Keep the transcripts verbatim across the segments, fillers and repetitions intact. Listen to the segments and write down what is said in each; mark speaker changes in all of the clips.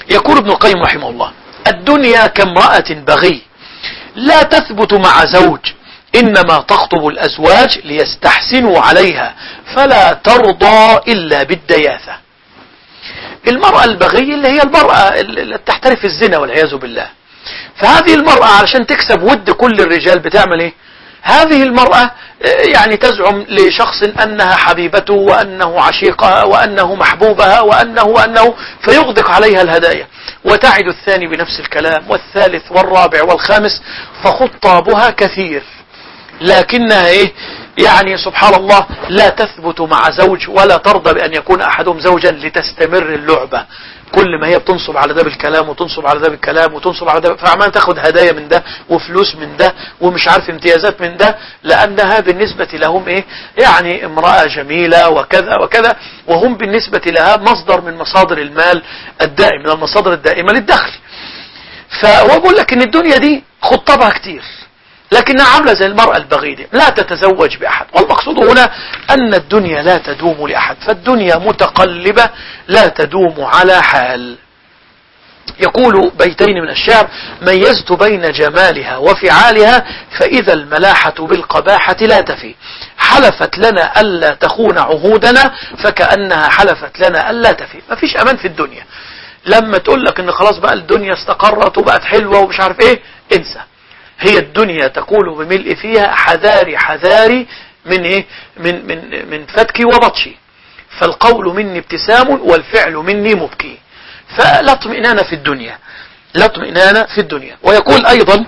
Speaker 1: يقول ابن القيم رحمه الله: الدنيا كامرأة بغي لا تثبت مع زوج، إنما تخطب الأزواج ليستحسنوا عليها فلا ترضى إلا بالدياثة. المرأة البغي اللي هي المرأة اللي تحترف الزنا والعياذ بالله، فهذه المرأة علشان تكسب ود كل الرجال بتعمل ايه؟ هذه المرأة يعني تزعم لشخص أنها حبيبته وأنه عشيقها وأنه محبوبها وأنه وأنه فيغدق عليها الهدايا، وتعد الثاني بنفس الكلام والثالث والرابع والخامس، فخطابها كثير، لكنها ايه؟ يعني سبحان الله لا تثبت مع زوج ولا ترضى بأن يكون أحدهم زوجا لتستمر اللعبة. كل ما هي بتنصب على ده بالكلام وتنصب على ده بالكلام وتنصب على ده، فعمان تاخد هدايا من ده وفلوس من ده ومش عارف امتيازات من ده، لأنها بالنسبة لهم ايه؟ يعني امرأة جميلة وكذا وكذا، وهم بالنسبة لها مصدر من مصادر المال الدائم، من المصادر الدائمة للدخل. فأقول لك ان الدنيا دي خطبها كتير، لكنها عاملة زي المرأة البغيدة لا تتزوج بأحد. والمقصود هنا أن الدنيا لا تدوم لأحد، فالدنيا متقلبة لا تدوم على حال. يقول بيتين من الشعر: ميزت بين جمالها وفعالها فإذا الملاحة بالقباحة لا تفي، حلفت لنا ألا تخون عهودنا فكأنها حلفت لنا ألا تفي. ما فيش أمان في الدنيا. لما تقول لك إن خلاص بقى الدنيا استقرت وبقت حلوة ومش عارف إيه، انسى. هي الدنيا تقول بملء فيها: حذاري حذاري من ايه؟ من من من فتكي وبطشي، فالقول مني ابتسام والفعل مني مبكي. فلا اطمئنان في الدنيا، لا اطمئنان في الدنيا. ويقول ايضا: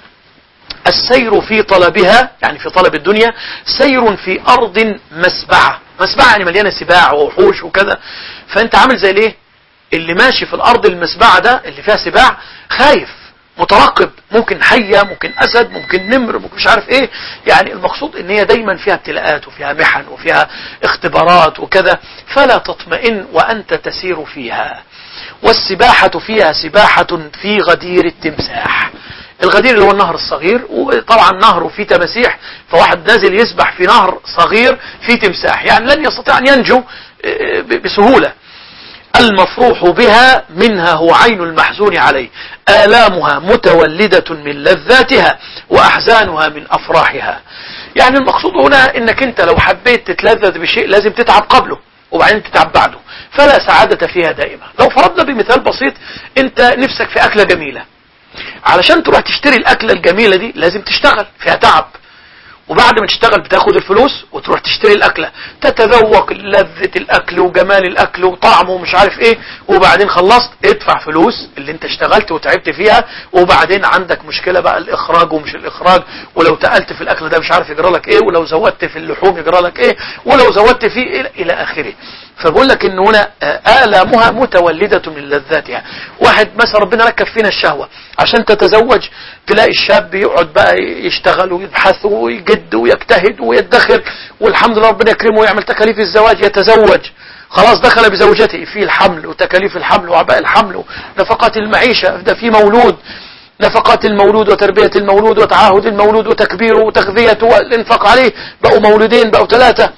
Speaker 1: السير في طلبها، يعني في طلب الدنيا، سير في ارض مسبعة. مسبعة يعني مليانة سباع ووحوش وكذا، فانت عامل زي الايه؟ اللي ماشي في الارض المسبعة ده اللي فيها سباع، خايف مترقب، ممكن حية، ممكن أسد، ممكن نمر، ممكن مش عارف إيه. يعني المقصود إن هي دايما فيها ابتلاءات وفيها محن وفيها اختبارات وكذا، فلا تطمئن وأنت تسير فيها. والسباحة فيها سباحة في غدير التمساح. الغدير اللي هو النهر الصغير، وطبعا نهر فيه تماسيح، فواحد نازل يسبح في نهر صغير فيه تمساح يعني لن يستطيع أن ينجو بسهولة. المفروح بها منها هو عين المحزون عليه، آلامها متولدة من لذاتها وأحزانها من أفراحها. يعني المقصود هنا انك انت لو حبيت تتلذذ بشيء لازم تتعب قبله وبعدين تتعب بعده، فلا سعادة فيها دائما. لو فرضنا بمثال بسيط، انت نفسك في أكلة جميلة، علشان تروح تشتري الأكلة الجميلة دي لازم تشتغل فيها تعب، وبعد ما تشتغل بتاخد الفلوس وتروح تشتري الأكلة، تتذوق لذة الأكل وجمال الأكل وطعمه ومش عارف ايه، وبعدين خلصت ادفع فلوس اللي انت اشتغلت وتعبت فيها، وبعدين عندك مشكلة بقى الإخراج ومش الإخراج، ولو تقلت في الأكل ده مش عارف يجرى لك ايه، ولو زودت في اللحوم يجرى لك ايه، ولو زودت فيه إيه إلى آخره. فبقول لك ان هنا آلامها متولدة من لذاتها. واحد مثلا ربنا ركب فينا الشهوة، عشان تتزوج تلاقي الشاب يقعد بقى يشتغل ويبحث ويجد ويجتهد ويدخر، والحمد لله ربنا يكرمه ويعمل تكاليف الزواج، يتزوج خلاص دخل بزوجته في الحمل وتكاليف الحمل وعباء الحمل ونفقات المعيشة، ده في مولود، نفقات المولود وتربية المولود وتعاهد المولود وتكبيره وتغذيته والانفاق عليه، بقوا مولودين بقوا ثلاثة،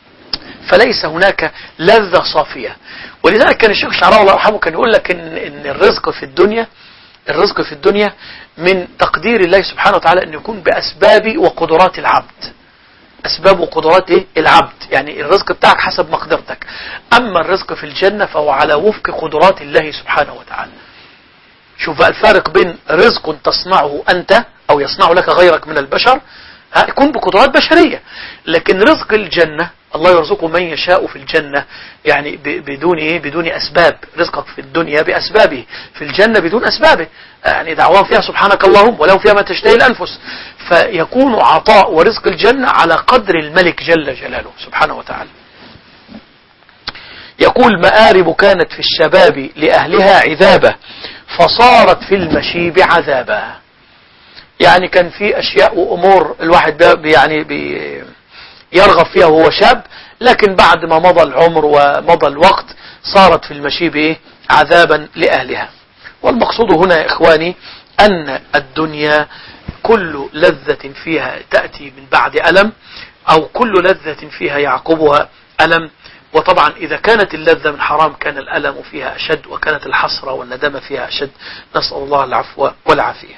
Speaker 1: فليس هناك لذة صافية. ولذلك كان الشيخ الشعراوي الله يرحمه كان يقول لك إن, إن الرزق في الدنيا الرزق في الدنيا من تقدير الله سبحانه وتعالى أن يكون بأسباب وقدرات العبد. أسباب وقدرات إيه؟ العبد، يعني الرزق بتاعك حسب مقدرتك. أما الرزق في الجنة فهو على وفق قدرات الله سبحانه وتعالى. شوف بقى الفارق بين رزق تصنعه أنت أو يصنع لك غيرك من البشر، يكون بقدرات بشرية، لكن رزق الجنة الله يرزقه من يشاء في الجنة يعني بدون ايه بدون اسباب. رزقك في الدنيا باسبابه، في الجنة بدون اسبابه، يعني دعوان فيها سبحانك اللهم ولو فيها ما تشتهي الانفس. فيكون عطاء ورزق الجنة على قدر الملك جل جلاله سبحانه وتعالى. يقول: مآرب كانت في الشباب لأهلها عذابة فصارت في المشيب عذابا. يعني كان في اشياء وامور الواحد يعني بي يرغب فيها وهو شاب، لكن بعد ما مضى العمر ومضى الوقت صارت في المشيب إيه؟ عذابا لأهلها. والمقصود هنا يا إخواني أن الدنيا كل لذة فيها تأتي من بعد ألم، أو كل لذة فيها يعقبها ألم، وطبعا إذا كانت اللذة من حرام كان الألم فيها أشد، وكانت الحسرة والندامة فيها أشد. نسأل الله العفو والعافية.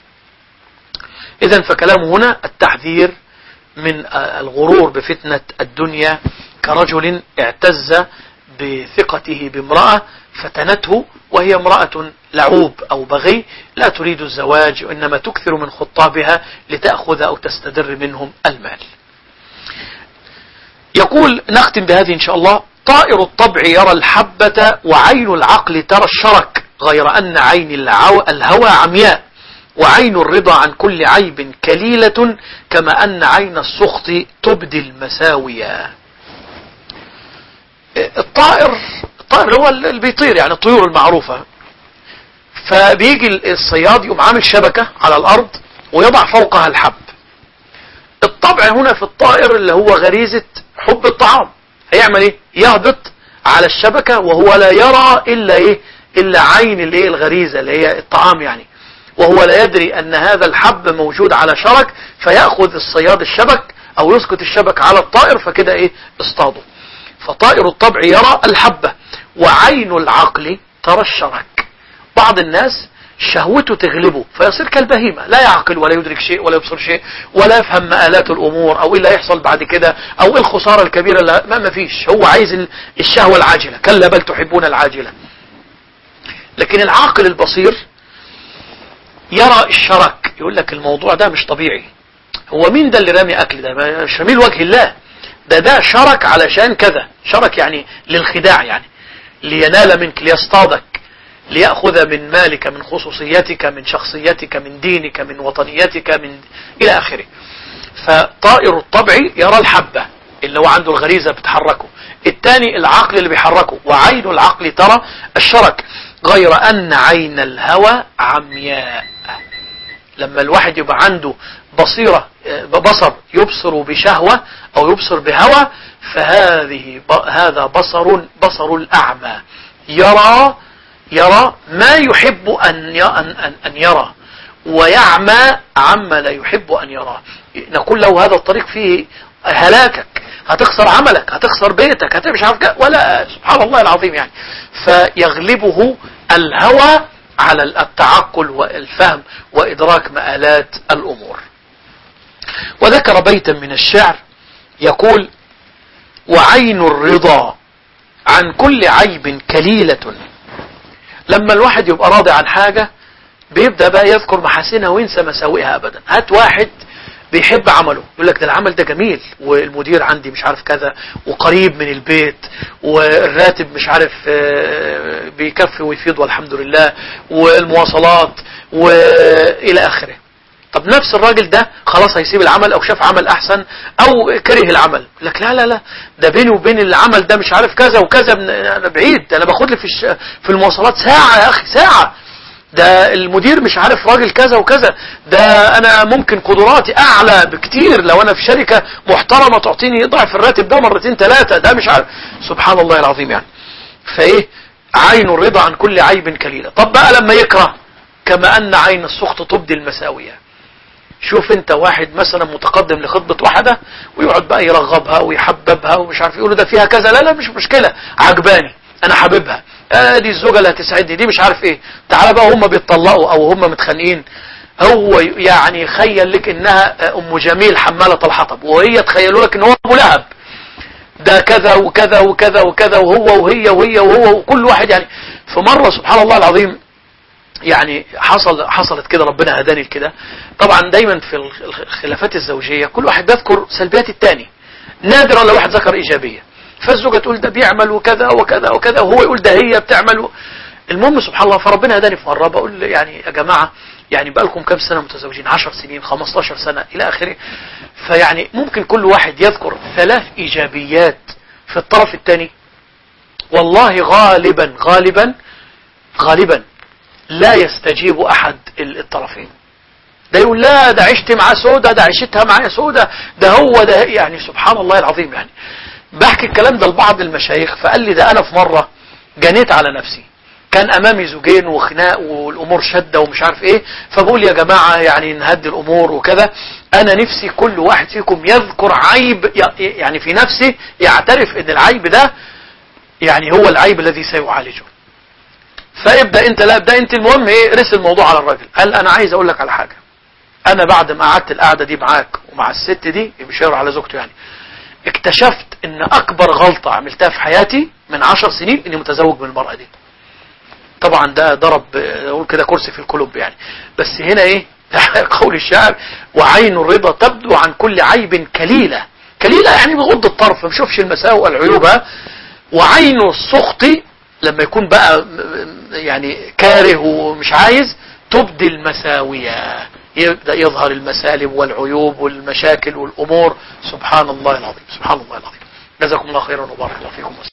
Speaker 1: إذن فكلامه هنا التحذير من الغرور بفتنة الدنيا، كرجل اعتز بثقته بامرأة فتنته وهي امرأة لعوب أو بغي لا تريد الزواج، وإنما تكثر من خطابها لتأخذ أو تستدر منهم المال. يقول نختم بهذه إن شاء الله: طائر الطبع يرى الحبة وعين العقل ترى الشرك، غير أن عين الهوى عمياء، وعين الرضا عن كل عيب كليلة، كما أن عين السخط تبدي المساوية. الطائر الطائر هو اللي بيطير، يعني الطيور المعروفة. فبيجي الصياد يقوم عامل شبكة على الأرض ويضع فوقها الحب. الطبع هنا في الطائر اللي هو غريزة حب الطعام، هيعمل ايه؟ يهبط على الشبكة وهو لا يرى إلا ايه؟ إلا عين الايه؟ الغريزة اللي هي الطعام يعني، وهو لا يدري أن هذا الحب موجود على شرك، فيأخذ الصياد الشبك أو يسقط الشبك على الطائر، فكده ايه؟ اصطاده. فطائر الطبع يرى الحبة وعين العقل ترى الشرك. بعض الناس شهوته تغلبه فيصير كالبهيمة، لا يعقل ولا يدرك شيء ولا يبصر شيء ولا يفهم مآلات الأمور أو إيه اللي يحصل بعد كده أو إيه الخسارة الكبيرة. لا، ما فيش، هو عايز الشهوة العاجلة، كلا بل تحبون العاجلة. لكن العاقل البصير يرى الشرك، يقول لك الموضوع ده مش طبيعي، هو مين ده اللي رامي أكل ده؟ مش رميل وجه الله، ده ده شرك علشان كذا، شرك يعني للخداع، يعني لينال منك، ليصطادك، ليأخذ من مالك، من خصوصيتك، من شخصيتك، من دينك، من وطنيتك، من إلى آخره. فطائر الطبع يرى الحبة اللي هو عنده الغريزة بتحركه، الثاني العقل اللي بيحركه، وعين العقل ترى الشرك، غير أن عين الهوى عمياء. لما الواحد يبقى عنده بصيرة بصر يبصر بشهوة أو يبصر بهوى، فهذه هذا بصر بصر الأعمى، يرى يرى ما يحب أن أن أن يرى، ويعمى عما لا يحب أن يراه. نقول له هذا الطريق فيه هلاكك، هتخسر عملك، هتخسر بيتك، هتمشي عارف ولا، سبحان الله العظيم يعني. فيغلبه الهوى على التعقل والفهم وإدراك مآلات الأمور. وذكر بيتا من الشعر يقول: وعين الرضا عن كل عيب كليلة. لما الواحد يبقى راضي عن حاجة بيبدأ بقى يذكر محاسنها وينسى مساوئها أبدا. هات واحد بيحب عمله، يقول لك ده العمل ده جميل، والمدير عندي مش عارف كذا، وقريب من البيت، والراتب مش عارف بيكفي ويفيض والحمد لله، والمواصلات وإلى آخره. طب نفس الراجل ده خلاص هيسيب العمل أو شاف عمل أحسن أو كره العمل، لك لا لا لا ده بيني وبين العمل ده مش عارف كذا وكذا، أنا بعيد، أنا باخد لي في في المواصلات ساعة يا أخي، ساعة، ده المدير مش عارف راجل كذا وكذا، ده أنا ممكن قدراتي أعلى بكتير لو أنا في شركة محترمة تعطيني ضعف الراتب ده مرتين ثلاثة، ده مش عارف. سبحان الله العظيم يعني. فإيه؟ عين الرضا عن كل عيب كليلة. طب بقى لما يكره، كما أن عين السخط تبدي المساوية. شوف انت واحد مثلا متقدم لخطبة واحدة ويقعد بقى يرغبها ويحببها ومش عارف، يقول ده فيها كذا، لا لا مش مشكلة، عجباني، انا حاببها، آه دي الزوجة اللي هتسعدني، دي مش عارف ايه. تعال بقى هم بيتطلقوا او هم متخانقين، هو يعني يخيل لك انها ام جميل حمالة الحطب، وهي تخيلوا لك ان هو ابو لهب، ده كذا وكذا وكذا وكذا، وهو وهي وهي وهو وكل واحد يعني. في مرة سبحان الله العظيم يعني حصل حصلت كده، ربنا هداني كده. طبعا دايما في الخلافات الزوجية كل واحد بيذكر سلبيات الثاني، نادرا لو واحد ذكر إيجابية. فالزوجة تقول ده بيعمل وكذا وكذا وكذا، وهو يقول ده هي بتعمل و... المهم سبحان الله، فربنا هداني في مرة بقول يعني يا جماعة، يعني بقالكم كام سنة متزوجين؟ عشر سنين، خمستاشر سنة إلى آخره. فيعني ممكن كل واحد يذكر ثلاث إيجابيات في الطرف الثاني. والله غالبا غالبا غالبا لا يستجيب أحد الطرفين. ده يقول لا ده عشت مع سودة، ده عشتها معايا سودة، ده هو ده، يعني سبحان الله العظيم يعني. بحكي الكلام ده لبعض المشايخ، فقال لي ده أنا في مرة جنيت على نفسي، كان امامي زوجين وخناق والامور شدة ومش عارف ايه، فبقول يا جماعة يعني نهدي الامور وكذا، انا نفسي كل واحد فيكم يذكر عيب يعني في نفسه، يعترف ان العيب ده يعني هو العيب الذي سيعالجه. فابدأ انت، لا ابدأ انت، المهم ايه، رسل الموضوع على الراجل. قال انا عايز اقول لك على حاجة، انا بعد ما قعدت القعدة دي معاك ومع الست دي، بيشاور على زوجته يعني، اكتشفت ان اكبر غلطة عملتها في حياتي من عشر سنين اني متزوج من المرأة دي. طبعا ده ضرب اقول كده كرسي في القلوب يعني. بس هنا ايه قول الشاعر: وعين الرضا تبدو عن كل عيب كليلة. كليلة يعني بغض الطرف، ما بشوفش المساوئ والعيوب. وعين السخط لما يكون بقى يعني كاره ومش عايز، تبدي المساوية، يبدأ يظهر المسالب والعيوب والمشاكل والأمور. سبحان الله العظيم، سبحان الله العظيم. جزاكم الله خيرا وبارك الله فيكم.